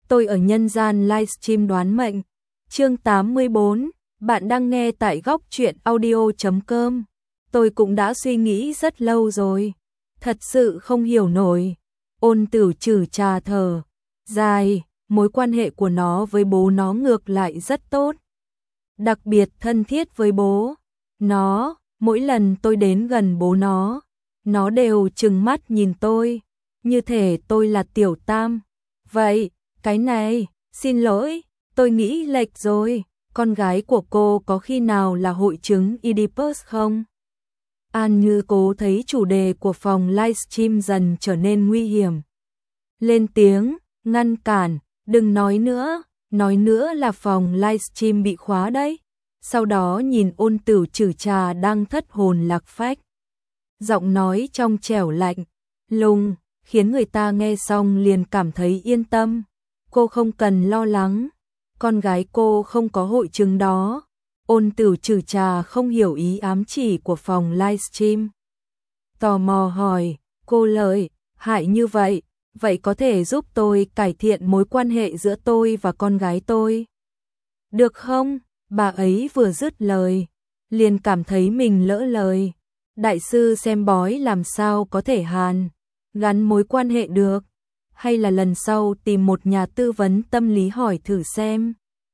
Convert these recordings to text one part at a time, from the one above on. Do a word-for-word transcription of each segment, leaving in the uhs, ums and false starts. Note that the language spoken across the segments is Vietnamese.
tôi ở nhân gian livestream đoán mệnh. Chương tám mươi bốn, bạn đang nghe tại góc truyện audio chấm com. Tôi cũng đã suy nghĩ rất lâu rồi, thật sự không hiểu nổi. Ôn Tử chử trà thở dài, mối quan hệ của nó với bố nó ngược lại rất tốt, đặc biệt thân thiết với bố nó. Mỗi lần tôi đến gần bố nó, nó đều trừng mắt nhìn tôi, như thể tôi là tiểu tam. Vậy, cái này, xin lỗi, tôi nghĩ lệch rồi, con gái của cô có khi nào là hội chứng Oedipus không? An Như Cố thấy chủ đề của phòng livestream dần trở nên nguy hiểm, lên tiếng, ngăn cản, đừng nói nữa, nói nữa là phòng livestream bị khóa đấy. Sau đó nhìn Ôn Tử chử trà đang thất hồn lạc phách, giọng nói trong trẻo lạnh lùng, khiến người ta nghe xong liền cảm thấy yên tâm. Cô không cần lo lắng, con gái cô không có hội chứng đó. Ôn Tử chử trà không hiểu ý ám chỉ của phòng livestream, tò mò hỏi, cô lợi hại như vậy, vậy có thể giúp tôi cải thiện mối quan hệ giữa tôi và con gái tôi được không? Bà ấy vừa dứt lời, liền cảm thấy mình lỡ lời. Đại sư xem bói làm sao có thể hàn gắn mối quan hệ được, hay là lần sau tìm một nhà tư vấn tâm lý hỏi thử xem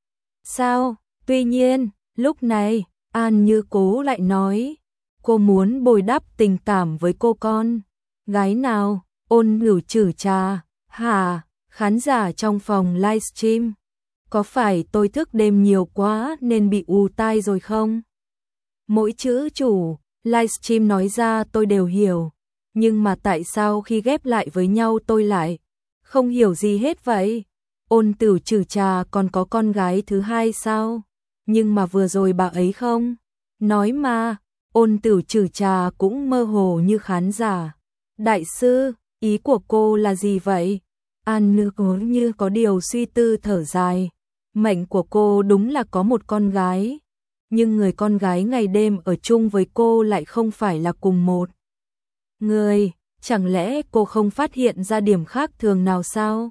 sao. Tuy nhiên, lúc này, An Như Cố lại nói, cô muốn bồi đắp tình cảm với cô con gái nào? Ôn Tử chử trà, hả? Khán giả trong phòng livestream, có phải tôi thức đêm nhiều quá nên bị ù tai rồi không? Mỗi chữ chủ livestream nói ra tôi đều hiểu, nhưng mà tại sao khi ghép lại với nhau tôi lại không hiểu gì hết vậy? Ôn Tử chử trà còn có con gái thứ hai sao? Nhưng mà vừa rồi bà ấy không nói mà. Ôn Tử chử trà cũng mơ hồ như khán giả. Đại sư, ý của cô là gì vậy? An Như Cố như có điều suy tư thở dài. Mệnh của cô đúng là có một con gái, nhưng người con gái ngày đêm ở chung với cô lại không phải là cùng một người. Chẳng lẽ cô không phát hiện ra điểm khác thường nào sao?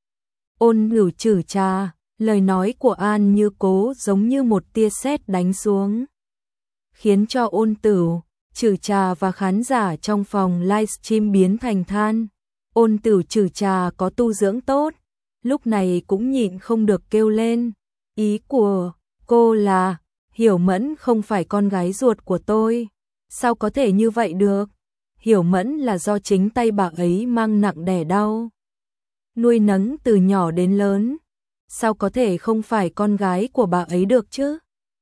Ôn Tử chử trà, lời nói của An Như Cố giống như một tia sét đánh xuống, khiến cho Ôn Tử chử trà và khán giả trong phòng livestream biến thành than. Ôn Tử chử trà có tu dưỡng tốt, lúc này cũng nhịn không được kêu lên, ý của cô là Hiểu Mẫn không phải con gái ruột của tôi. Sao có thể như vậy được? Hiểu Mẫn là do chính tay bà ấy mang nặng đẻ đau nuôi nấng từ nhỏ đến lớn, sao có thể không phải con gái của bà ấy được chứ?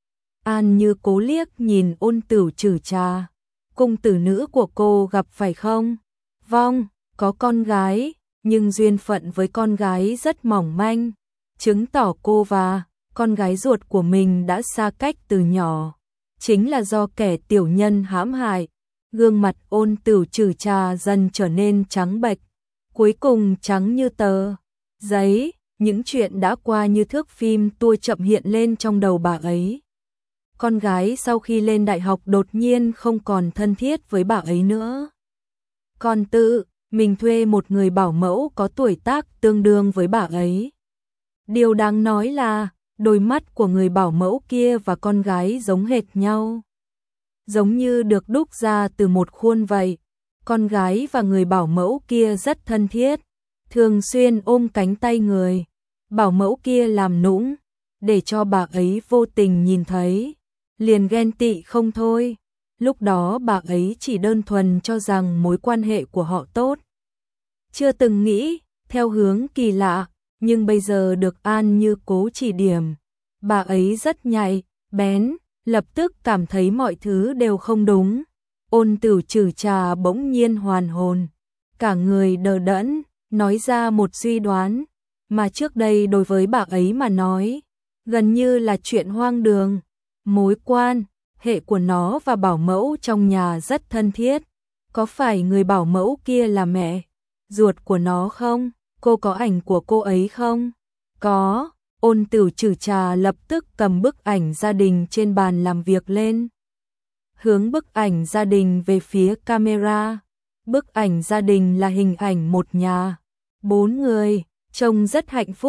An Như Cố liếc nhìn Ôn Tử chử trà, cung tử nữ của cô gặp phải không? Vâng, có con gái, nhưng duyên phận với con gái rất mỏng manh, chứng tỏ cô và con gái ruột của mình đã xa cách từ nhỏ, chính là do kẻ tiểu nhân hãm hại. Gương mặt Ôn Tử chử trà dần trở nên trắng bệch, cuối cùng trắng như tờ giấy. Những chuyện đã qua như thước phim tua chậm hiện lên trong đầu bà ấy. Con gái sau khi lên đại học đột nhiên không còn thân thiết với bà ấy nữa, còn tự mình thuê một người bảo mẫu có tuổi tác tương đương với bà ấy. Điều đáng nói là đôi mắt của người bảo mẫu kia và con gái giống hệt nhau, giống như được đúc ra từ một khuôn vậy. Con gái và người bảo mẫu kia rất thân thiết, thường xuyên ôm cánh tay người bảo mẫu kia làm nũng, để cho bà ấy vô tình nhìn thấy, liền ghen tị không thôi. Lúc đó bà ấy chỉ đơn thuần cho rằng mối quan hệ của họ tốt, chưa từng nghĩ theo hướng kỳ lạ, nhưng bây giờ được An Như Cố chỉ điểm, bà ấy rất nhạy bén, lập tức cảm thấy mọi thứ đều không đúng. Ôn Tử chử trà bỗng nhiên hoàn hồn, cả người đờ đẫn, nói ra một suy đoán mà trước đây đối với bà ấy mà nói gần như là chuyện hoang đường. Mối quan hệ của nó và bảo mẫu trong nhà rất thân thiết. Có phải người bảo mẫu kia là mẹ ruột của nó không? Cô có ảnh của cô ấy không? Có. Ôn Tử chử trà lập tức cầm bức ảnh gia đình trên bàn làm việc lên, hướng bức ảnh gia đình về phía camera. Bức ảnh gia đình là hình ảnh một nhà bốn người, trông rất hạnh phúc,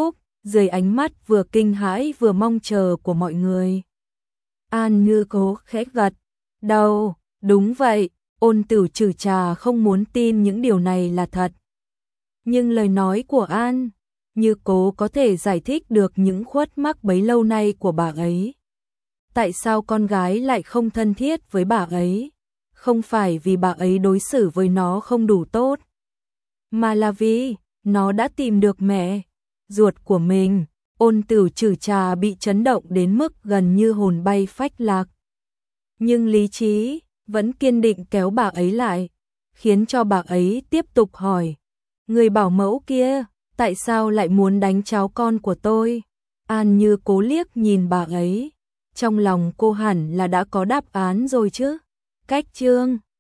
dưới ánh mắt vừa kinh hãi vừa mong chờ của mọi người. An Như Cố khẽ gật đầu, đúng vậy, Ôn Tử Trừ Trà không muốn tin những điều này là thật. Nhưng lời nói của An Như Cố có thể giải thích được những khuất mắc bấy lâu nay của bà ấy. Tại sao con gái lại không thân thiết với bà ấy? Không phải vì bà ấy đối xử với nó không đủ tốt, mà là vì nó đã tìm được mẹ ruột của mình. Ôn Tử Trừ Trà bị chấn động đến mức gần như hồn bay phách lạc. Nhưng lý trí vẫn kiên định kéo bà ấy lại, khiến cho bà ấy tiếp tục hỏi. Người bảo mẫu kia, tại sao lại muốn đánh cháu con của tôi? An Như Cố liếc nhìn bà ấy, trong lòng cô hẳn là đã có đáp án rồi chứ. Cách chương